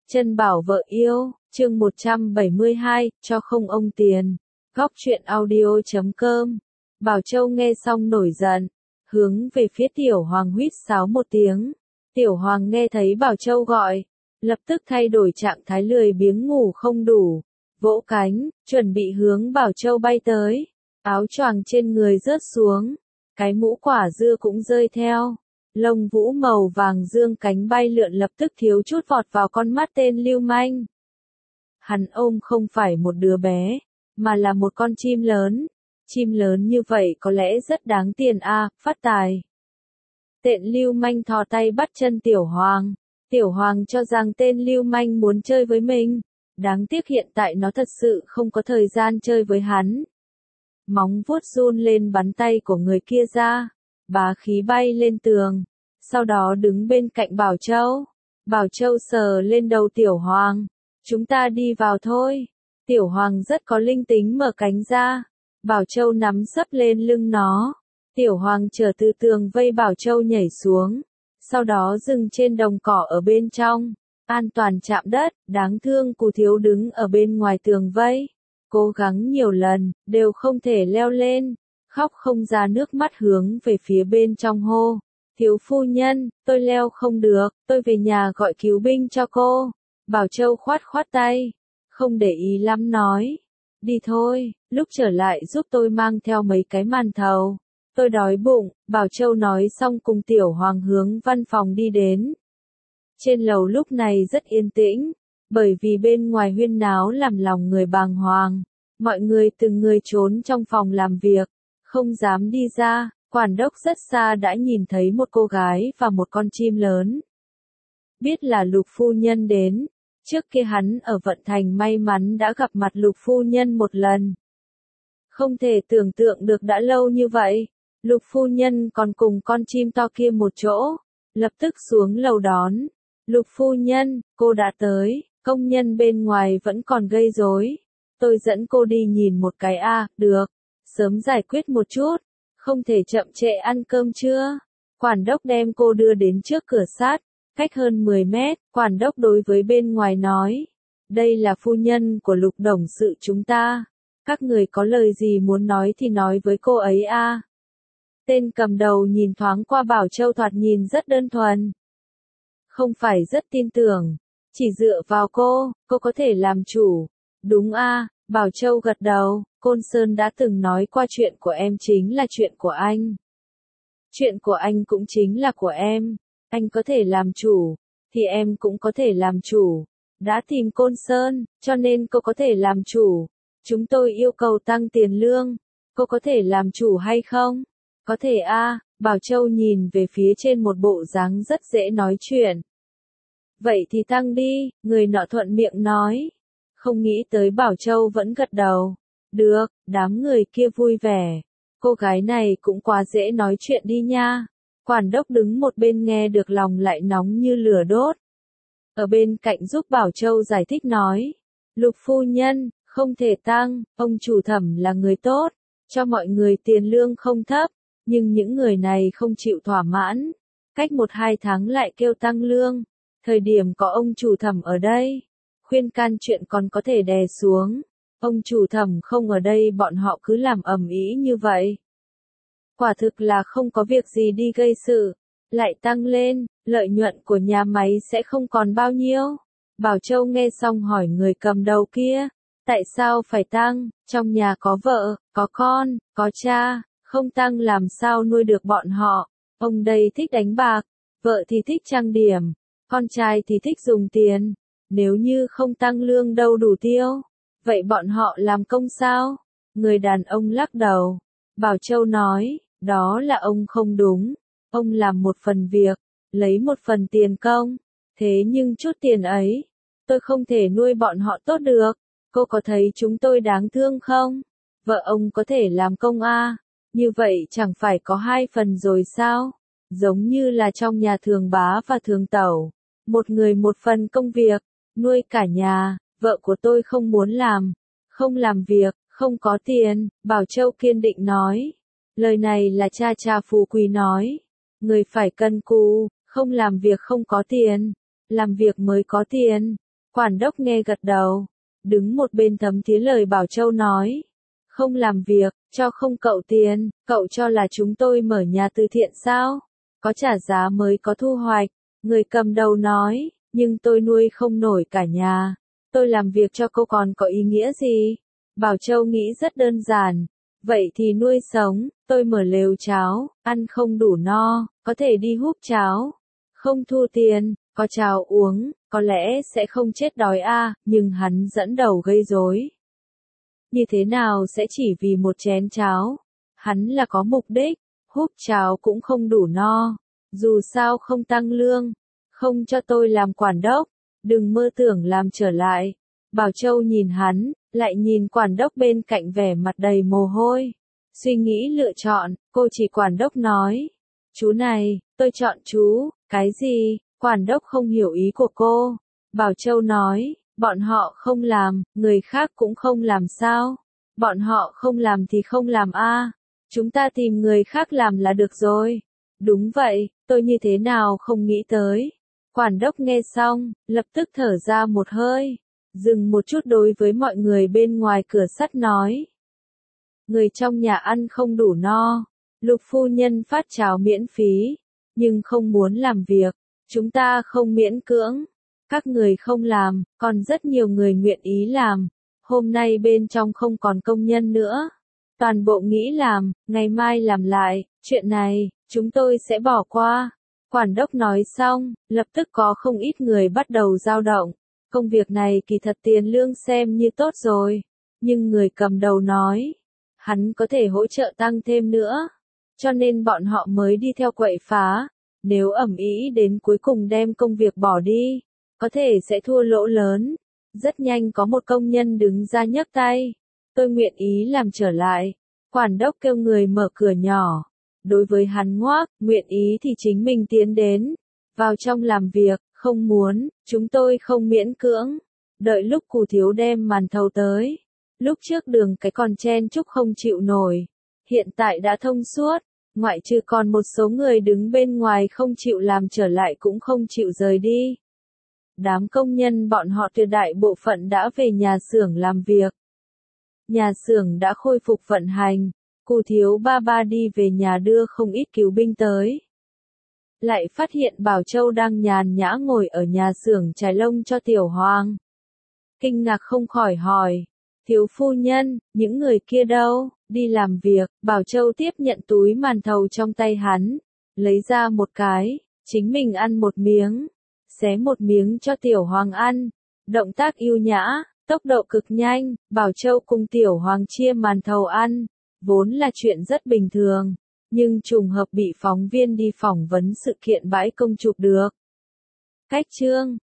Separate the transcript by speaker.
Speaker 1: Chân bảo vợ yêu, chương 172, cho không ông tiền. Góc truyện audio.com. Bảo Châu nghe xong nổi giận, hướng về phía Tiểu Hoàng huýt sáo một tiếng. Tiểu Hoàng nghe thấy Bảo Châu gọi, lập tức thay đổi trạng thái lười biếng ngủ không đủ, vỗ cánh, chuẩn bị hướng Bảo Châu bay tới. Áo choàng trên người rớt xuống, cái mũ quả dưa cũng rơi theo. Lông vũ màu vàng dương cánh bay lượn lập tức thiếu chút vọt vào con mắt tên lưu manh. Hắn ôm không phải một đứa bé, mà là một con chim lớn. Chim lớn như vậy có lẽ rất đáng tiền a, phát tài. Tên lưu manh thò tay bắt chân Tiểu Hoàng. Tiểu Hoàng cho rằng tên lưu manh muốn chơi với mình. Đáng tiếc hiện tại nó thật sự không có thời gian chơi với hắn. Móng vuốt run lên bắn tay của người kia ra. Bá khí bay lên tường, sau đó đứng bên cạnh Bảo Châu. Bảo Châu sờ lên đầu Tiểu Hoàng. Chúng ta đi vào thôi. Tiểu Hoàng rất có linh tính mở cánh ra. Bảo Châu nắm sấp lên lưng nó. Tiểu Hoàng chờ từ tường vây Bảo Châu nhảy xuống. Sau đó dừng trên đồng cỏ ở bên trong. An toàn chạm đất, đáng thương Cù Thiếu đứng ở bên ngoài tường vây. Cố gắng nhiều lần, đều không thể leo lên. Khóc không ra nước mắt hướng về phía bên trong hô. Thiếu phu nhân, tôi leo không được, tôi về nhà gọi cứu binh cho cô. Bảo Châu khoát khoát tay, không để ý lắm nói. Đi thôi, lúc trở lại giúp tôi mang theo mấy cái màn thầu. Tôi đói bụng, Bảo Châu nói xong cùng Tiểu Hoàng hướng văn phòng đi đến. Trên lầu lúc này rất yên tĩnh, bởi vì bên ngoài huyên náo làm lòng người bàng hoàng. Mọi người từng người trốn trong phòng làm việc, không dám đi ra. Quản đốc rất xa đã nhìn thấy một cô gái và một con chim lớn. Biết là Lục phu nhân đến, trước kia hắn ở Vận Thành may mắn đã gặp mặt Lục phu nhân một lần. Không thể tưởng tượng được đã lâu như vậy, Lục phu nhân còn cùng con chim to kia một chỗ, lập tức xuống lầu đón. Lục phu nhân, cô đã tới, công nhân bên ngoài vẫn còn gây rối. Tôi dẫn cô đi nhìn một cái được, sớm giải quyết một chút. Không thể chậm trễ ăn cơm trưa. Quản đốc đem cô đưa đến trước cửa sát, cách hơn 10 mét, quản đốc đối với bên ngoài nói. Đây là phu nhân của Lục đồng sự chúng ta. Các người có lời gì muốn nói thì nói với cô ấy a. Tên cầm đầu nhìn thoáng qua Bảo Châu thoạt nhìn rất đơn thuần. Không phải rất tin tưởng. Chỉ dựa vào cô có thể làm chủ. Đúng a, Bảo Châu gật đầu. Côn Sơn đã từng nói qua chuyện của em chính là chuyện của anh. Chuyện của anh cũng chính là của em. Anh có thể làm chủ, thì em cũng có thể làm chủ. Đã tìm Côn Sơn, cho nên cô có thể làm chủ. Chúng tôi yêu cầu tăng tiền lương. Cô có thể làm chủ hay không? Có thể a. Bảo Châu nhìn về phía trên một bộ dáng rất dễ nói chuyện. Vậy thì tăng đi, người nọ thuận miệng nói. Không nghĩ tới Bảo Châu vẫn gật đầu. Được, đám người kia vui vẻ. Cô gái này cũng quá dễ nói chuyện đi nha. Quản đốc đứng một bên nghe được lòng lại nóng như lửa đốt. Ở bên cạnh giúp Bảo Châu giải thích nói. Lục phu nhân, không thể tăng, ông chủ Thẩm là người tốt, cho mọi người tiền lương không thấp, nhưng những người này không chịu thỏa mãn. Cách 1-2 tháng lại kêu tăng lương. Thời điểm có ông chủ Thẩm ở đây, khuyên can chuyện còn có thể đè xuống. Ông chủ Thẩm không ở đây bọn họ cứ làm ầm ĩ như vậy. Quả thực là không có việc gì đi gây sự. Lại tăng lên, lợi nhuận của nhà máy sẽ không còn bao nhiêu. Bảo Châu nghe xong hỏi người cầm đầu kia. Tại sao phải tăng? Trong nhà có vợ, có con, có cha. Không tăng làm sao nuôi được bọn họ. Ông đây thích đánh bạc. Vợ thì thích trang điểm. Con trai thì thích dùng tiền. Nếu như không tăng lương đâu đủ tiêu. Vậy bọn họ làm công sao? Người đàn ông lắc đầu. Bảo Châu nói, đó là ông không đúng. Ông làm một phần việc, lấy một phần tiền công. Thế nhưng chút tiền ấy, tôi không thể nuôi bọn họ tốt được. Cô có thấy chúng tôi đáng thương không? Vợ ông có thể làm công a, như vậy chẳng phải có 2 phần rồi sao? Giống như là trong nhà Thường Bá và Thường Tẩu. Một người một phần công việc, nuôi cả nhà. Vợ của tôi không muốn làm, không làm việc, không có tiền, Bảo Châu kiên định nói. Lời này là cha Phú Quý nói. Người phải cân cù, không làm việc không có tiền, làm việc mới có tiền. Quản đốc nghe gật đầu. Đứng một bên thấm thía lời Bảo Châu nói. Không làm việc, cho không cậu tiền, cậu cho là chúng tôi mở nhà từ thiện sao? Có trả giá mới có thu hoạch. Người cầm đầu nói, nhưng tôi nuôi không nổi cả nhà. Tôi làm việc cho cô còn có ý nghĩa gì? Bảo Châu nghĩ rất đơn giản. Vậy thì nuôi sống, tôi mở lều cháo, ăn không đủ no, có thể đi húp cháo. Không thu tiền, có cháo uống, có lẽ sẽ không chết đói nhưng hắn dẫn đầu gây rối. Như thế nào sẽ chỉ vì một chén cháo? Hắn là có mục đích, húp cháo cũng không đủ no. Dù sao không tăng lương, không cho tôi làm quản đốc, đừng mơ tưởng làm trở lại. Bảo Châu nhìn hắn, lại nhìn quản đốc bên cạnh vẻ mặt đầy mồ hôi. Suy nghĩ lựa chọn, cô chỉ quản đốc nói. Chú này, tôi chọn chú, cái gì? Quản đốc không hiểu ý của cô. Bảo Châu nói, bọn họ không làm, người khác cũng không làm sao? Bọn họ không làm thì không làm chúng ta tìm người khác làm là được rồi. Đúng vậy, tôi như thế nào không nghĩ tới. Quản đốc nghe xong, lập tức thở ra một hơi. Dừng một chút đối với mọi người bên ngoài cửa sắt nói. Người trong nhà ăn không đủ no. Lục phu nhân phát cháo miễn phí, nhưng không muốn làm việc. Chúng ta không miễn cưỡng. Các người không làm, còn rất nhiều người nguyện ý làm. Hôm nay bên trong không còn công nhân nữa. Toàn bộ nghĩ làm, ngày mai làm lại, chuyện này, chúng tôi sẽ bỏ qua. Quản đốc nói xong, lập tức có không ít người bắt đầu dao động. Công việc này kỳ thật tiền lương xem như tốt rồi. Nhưng người cầm đầu nói, hắn có thể hỗ trợ tăng thêm nữa. Cho nên bọn họ mới đi theo quậy phá. Nếu ầm ĩ đến cuối cùng đem công việc bỏ đi, có thể sẽ thua lỗ lớn. Rất nhanh có một công nhân đứng ra nhấc tay. Tôi nguyện ý làm trở lại. Quản đốc kêu người mở cửa nhỏ. Đối với hắn ngoác, nguyện ý thì chính mình tiến đến. Vào trong làm việc, không muốn, chúng tôi không miễn cưỡng. Đợi lúc Cù Thiếu đem màn thầu tới. Lúc trước đường cái còn chen chúc không chịu nổi. Hiện tại đã thông suốt. Ngoại trừ còn một số người đứng bên ngoài không chịu làm trở lại cũng không chịu rời đi. Đám công nhân bọn họ tuyệt đại bộ phận đã về nhà xưởng làm việc. Nhà xưởng đã khôi phục vận hành. Cù Thiếu ba ba đi về nhà đưa không ít cứu binh tới. Lại phát hiện Bảo Châu đang nhàn nhã ngồi ở nhà xưởng chải lông cho Tiểu Hoàng. Kinh ngạc không khỏi hỏi. Thiếu phu nhân, những người kia đâu? Đi làm việc. Bảo Châu tiếp nhận túi màn thầu trong tay hắn. Lấy ra một cái. Chính mình ăn một miếng. Xé một miếng cho Tiểu Hoàng ăn. Động tác yêu nhã, tốc độ cực nhanh. Bảo Châu cùng Tiểu Hoàng chia màn thầu ăn. Vốn là chuyện rất bình thường. Nhưng trùng hợp bị phóng viên đi phỏng vấn sự kiện bãi công chụp được. Cách chương